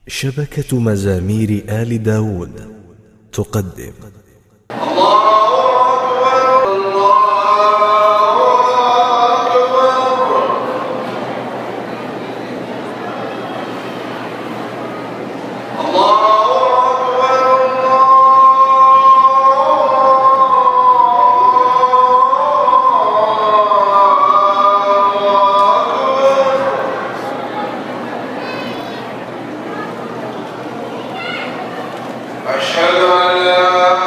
شبكة مزامير آل داود تقدم أشهد أن لا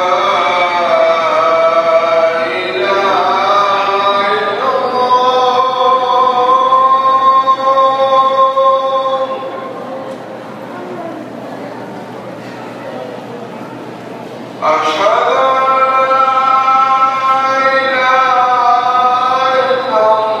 إله إلا الله. أشهد أن لا إله إلا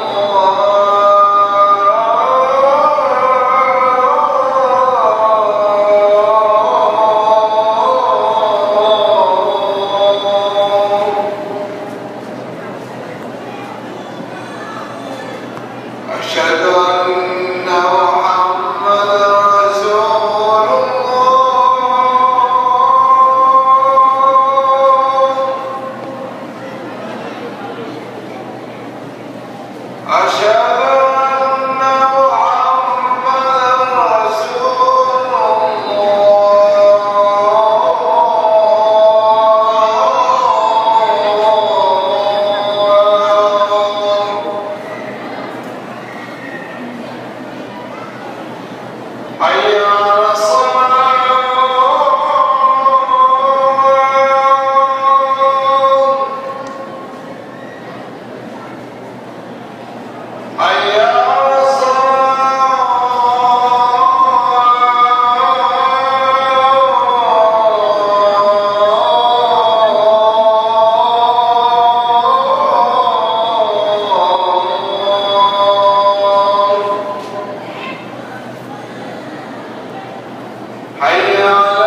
أشهد أن محمدًا رسول الله. أشهد أن محمدًا رسول الله. حي على الصلاة. حي على الصلاة. حي على